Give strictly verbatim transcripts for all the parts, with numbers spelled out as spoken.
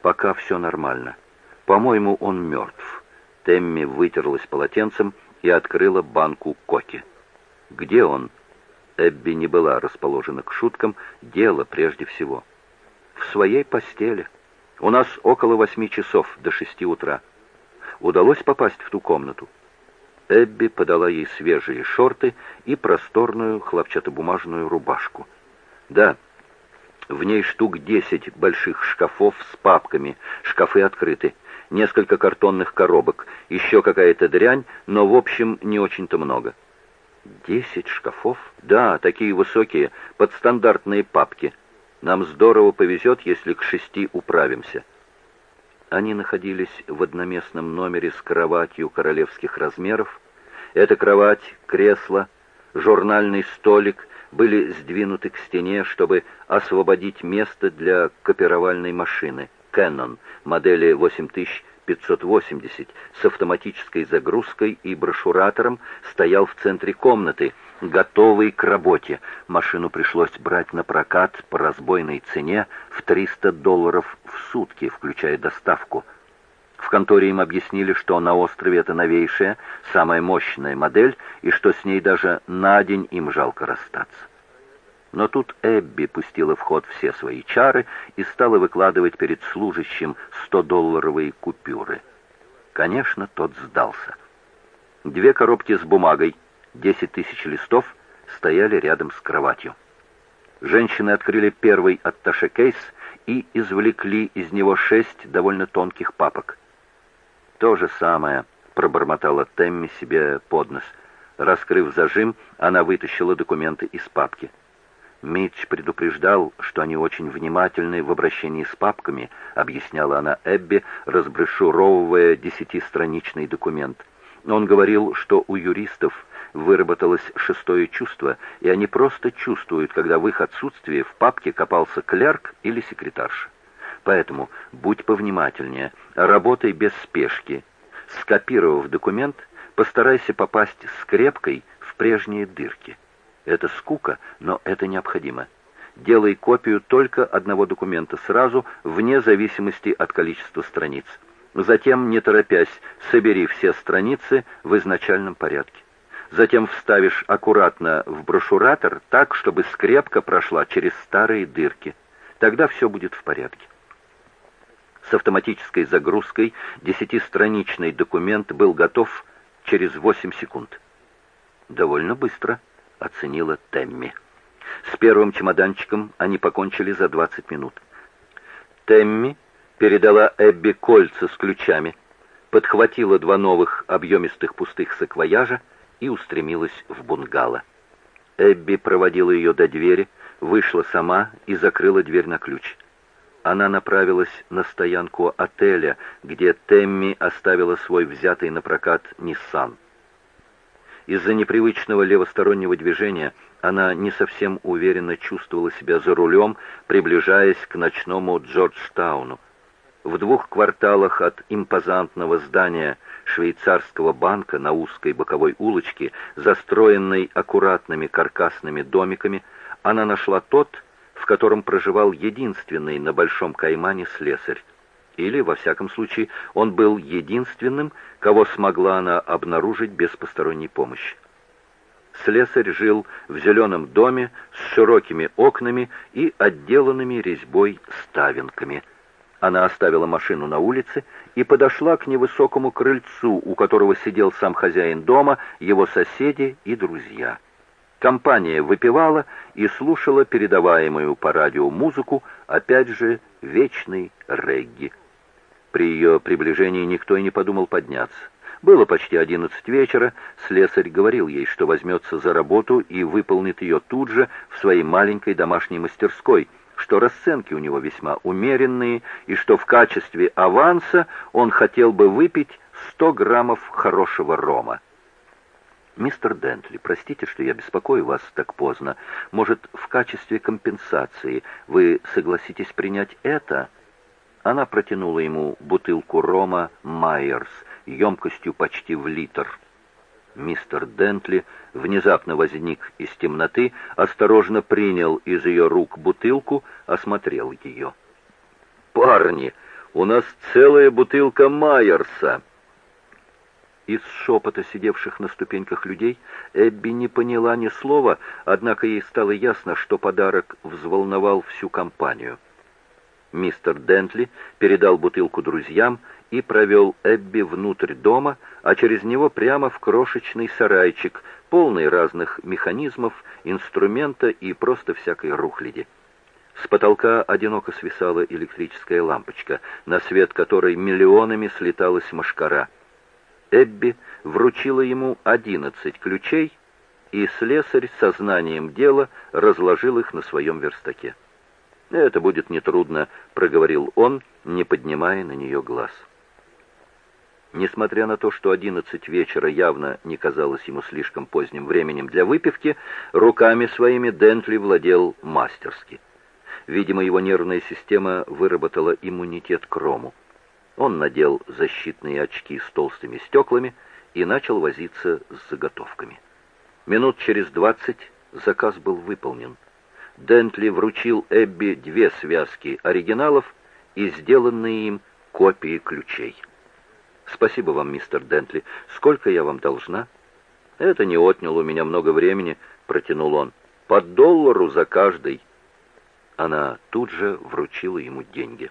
Пока все нормально. По-моему, он мертв». Тэмми вытерлась полотенцем и открыла банку коки. «Где он?» Эбби не была расположена к шуткам, дело прежде всего. «В своей постели. У нас около восьми часов до шести утра. Удалось попасть в ту комнату?» Эбби подала ей свежие шорты и просторную хлопчатобумажную рубашку. «Да, в ней штук десять больших шкафов с папками, шкафы открыты, несколько картонных коробок, еще какая-то дрянь, но, в общем, не очень-то много». «Десять шкафов?» «Да, такие высокие, под стандартные папки. Нам здорово повезет, если к шести управимся». Они находились в одноместном номере с кроватью королевских размеров. Эта кровать, кресло, журнальный столик были сдвинуты к стене, чтобы освободить место для копировальной машины Canon модели восемь тысяч пятьсот восемьдесят с автоматической загрузкой и брошюратором, стоял в центре комнаты, готовый к работе. Машину пришлось брать на прокат по разбойной цене в триста долларов в сутки, включая доставку. В конторе им объяснили, что на острове это новейшая, самая мощная модель, и что с ней даже на день им жалко расстаться. Но тут Эбби пустила в ход все свои чары и стала выкладывать перед служащим стодолларовые купюры. Конечно, тот сдался. Две коробки с бумагой, десять тысяч листов, стояли рядом с кроватью. Женщины открыли первый атташе-кейс и извлекли из него шесть довольно тонких папок. «То же самое», — пробормотала Тэмми себе под нос. Раскрыв зажим, она вытащила документы из папки. «Митч предупреждал, что они очень внимательны в обращении с папками», — объясняла она Эбби, разброшюровывая десятистраничный документ. Он говорил, что у юристов выработалось шестое чувство, и они просто чувствуют, когда в их отсутствии в папке копался клерк или секретарша. Поэтому будь повнимательнее, работай без спешки. Скопировав документ, постарайся попасть скрепкой в прежние дырки. Это скука, но это необходимо. Делай копию только одного документа сразу, вне зависимости от количества страниц. Затем, не торопясь, собери все страницы в изначальном порядке. Затем вставишь аккуратно в брошюратор так, чтобы скрепка прошла через старые дырки. Тогда все будет в порядке. С автоматической загрузкой десятистраничный документ был готов через восемь секунд. «Довольно быстро», — оценила Тэмми. С первым чемоданчиком они покончили за двадцать минут. Тэмми передала Эбби кольца с ключами, подхватила два новых объемистых пустых саквояжа и устремилась в бунгало. Эбби проводила ее до двери, вышла сама и закрыла дверь на ключ. Она направилась на стоянку отеля, где Тэмми оставила свой взятый на прокат «Ниссан». Из-за непривычного левостороннего движения она не совсем уверенно чувствовала себя за рулем, приближаясь к ночному Джорджтауну. В двух кварталах от импозантного здания швейцарского банка на узкой боковой улочке, застроенной аккуратными каркасными домиками, она нашла тот, в котором проживал единственный на Большом Каймане слесарь. Или, во всяком случае, он был единственным, кого смогла она обнаружить без посторонней помощи. Слесарь жил в зеленом доме с широкими окнами и отделанными резьбой ставенками. Она оставила машину на улице и подошла к невысокому крыльцу, у которого сидел сам хозяин дома, его соседи и друзья. Компания выпивала и слушала передаваемую по радио музыку, опять же, вечный регги. При ее приближении никто и не подумал подняться. Было почти одиннадцать вечера, слесарь говорил ей, что возьмется за работу и выполнит ее тут же в своей маленькой домашней мастерской, что расценки у него весьма умеренные, и что в качестве аванса он хотел бы выпить сто граммов хорошего рома. «Мистер Дентли, простите, что я беспокою вас так поздно. Может, в качестве компенсации вы согласитесь принять это?» Она протянула ему бутылку рома «Майерс» емкостью почти в литр. Мистер Дентли внезапно возник из темноты, осторожно принял из ее рук бутылку, осмотрел ее. «Парни, У нас целая бутылка Майерса!» Из шепота сидевших на ступеньках людей Эбби не поняла ни слова, однако ей стало ясно, что подарок взволновал всю компанию. Мистер Дентли передал бутылку друзьям и провел Эбби внутрь дома, а через него прямо в крошечный сарайчик, полный разных механизмов, инструмента и просто всякой рухляди. С потолка одиноко свисала электрическая лампочка, на свет которой миллионами слеталась мошкара. Эбби вручила ему одиннадцать ключей, и слесарь со знанием дела разложил их на своем верстаке. «Это будет нетрудно», — проговорил он, не поднимая на нее глаз. Несмотря на то, что одиннадцать вечера явно не казалось ему слишком поздним временем для выпивки, руками своими Дентли владел мастерски. Видимо, его нервная система выработала иммунитет к рому. Он надел защитные очки с толстыми стеклами и начал возиться с заготовками. Минут через двадцать заказ был выполнен. Дентли вручил Эбби две связки оригиналов и сделанные им копии ключей. «Спасибо вам, мистер Дентли. Сколько я вам должна?» «Это не отняло у меня много времени», — протянул он. «По доллару за каждый». Она тут же вручила ему деньги.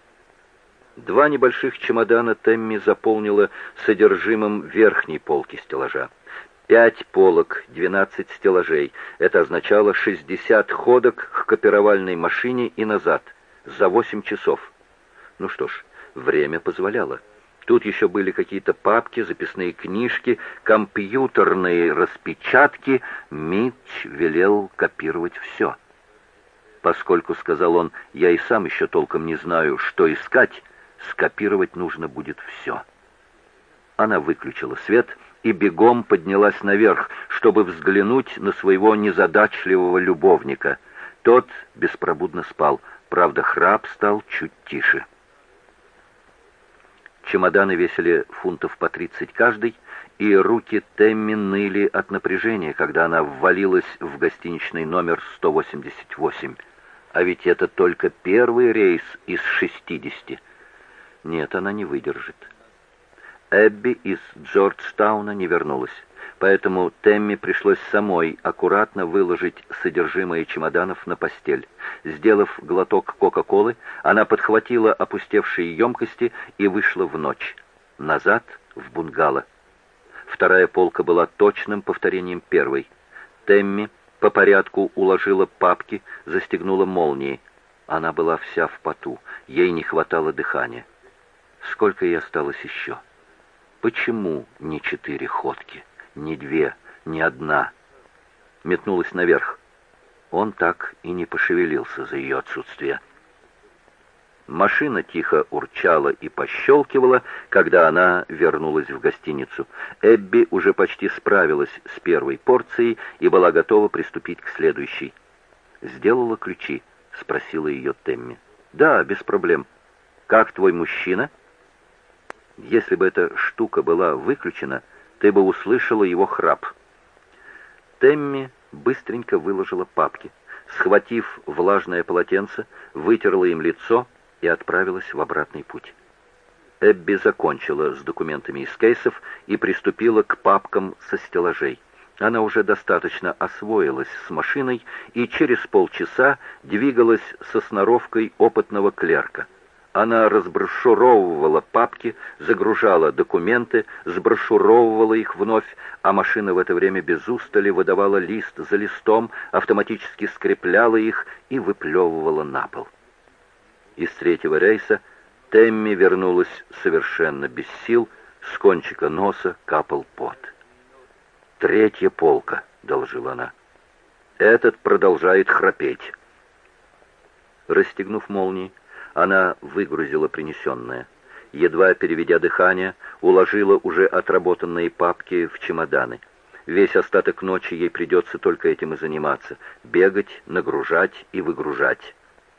Два небольших чемодана Тэмми заполнила содержимым верхней полки стеллажа. Пять полок, двенадцать стеллажей. Это означало шестьдесят ходок к копировальной машине и назад за восемь часов. Ну что ж, время позволяло. Тут еще были какие-то папки, записные книжки, компьютерные распечатки. Митч велел копировать все. Поскольку, сказал он, я и сам еще толком не знаю, что искать, скопировать нужно будет все. Она выключила свет и бегом поднялась наверх, чтобы взглянуть на своего незадачливого любовника. Тот беспробудно спал, правда, храп стал чуть тише. Чемоданы весили фунтов по тридцать каждый, и руки Тэмми ныли от напряжения, когда она ввалилась в гостиничный номер сто восемьдесят восемь. А ведь это только первый рейс из шестидесяти. Нет, она не выдержит. Эбби из Джорджтауна не вернулась, поэтому Тэмми пришлось самой аккуратно выложить содержимое чемоданов на постель. Сделав глоток Кока-Колы, она подхватила опустевшие емкости и вышла в ночь, назад в бунгало. Вторая полка была точным повторением первой. Тэмми по порядку уложила папки, застегнула молнии. Она была вся в поту, ей не хватало дыхания. Сколько ей осталось еще? Почему не четыре ходки, не две, не одна? Метнулась наверх. Он так и не пошевелился за ее отсутствие. Машина тихо урчала и пощелкивала, когда она вернулась в гостиницу. Эбби уже почти справилась с первой порцией и была готова приступить к следующей. «Сделала ключи?» — спросила ее Тэмми. «Да, без проблем. Как твой мужчина?» «Если бы эта штука была выключена, ты бы услышала его храп». Тэмми быстренько выложила папки. Схватив влажное полотенце, вытерла им лицо и отправилась в обратный путь. Эбби закончила с документами из кейсов и приступила к папкам со стеллажей. Она уже достаточно освоилась с машиной и через полчаса двигалась со сноровкой опытного клерка. Она разброшюровывала папки, загружала документы, сброшюровывала их вновь, а машина в это время без устали выдавала лист за листом, автоматически скрепляла их и выплевывала на пол. Из третьего рейса Тэмми вернулась совершенно без сил, с кончика носа капал пот. «Третья полка», — доложила она. «Этот продолжает храпеть». Расстегнув молнии, она выгрузила принесенное. Едва переведя дыхание, уложила уже отработанные папки в чемоданы. Весь остаток ночи ей придется только этим и заниматься — бегать, нагружать и выгружать.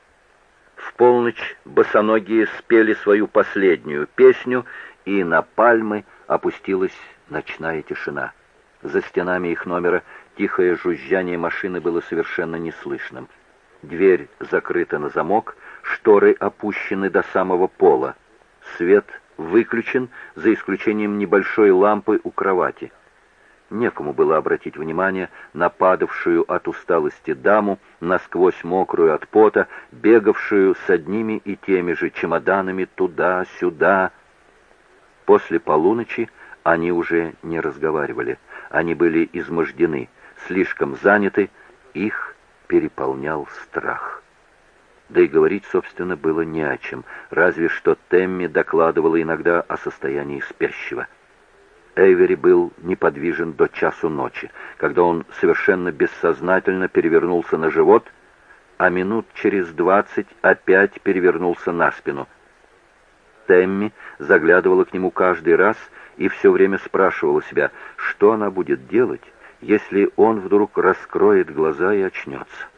В полночь босоногие спели свою последнюю песню, и на пальмы опустилась ночная тишина. За стенами их номера тихое жужжание машины было совершенно неслышным. Дверь закрыта на замок, Шторы опущены до самого пола. Свет выключен, за исключением небольшой лампы у кровати. Некому было обратить внимание на падавшую от усталости даму, насквозь мокрую от пота, бегавшую с одними и теми же чемоданами туда-сюда. После полуночи они уже не разговаривали. Они были измождены, слишком заняты, их переполнял страх. Да и говорить, собственно, было не о чем, разве что Тэмми докладывала иногда о состоянии спящего. Эйвери был неподвижен до часу ночи, когда он совершенно бессознательно перевернулся на живот, а минут через двадцать опять перевернулся на спину. Тэмми заглядывала к нему каждый раз и все время спрашивала себя, что она будет делать, если он вдруг раскроет глаза и очнется.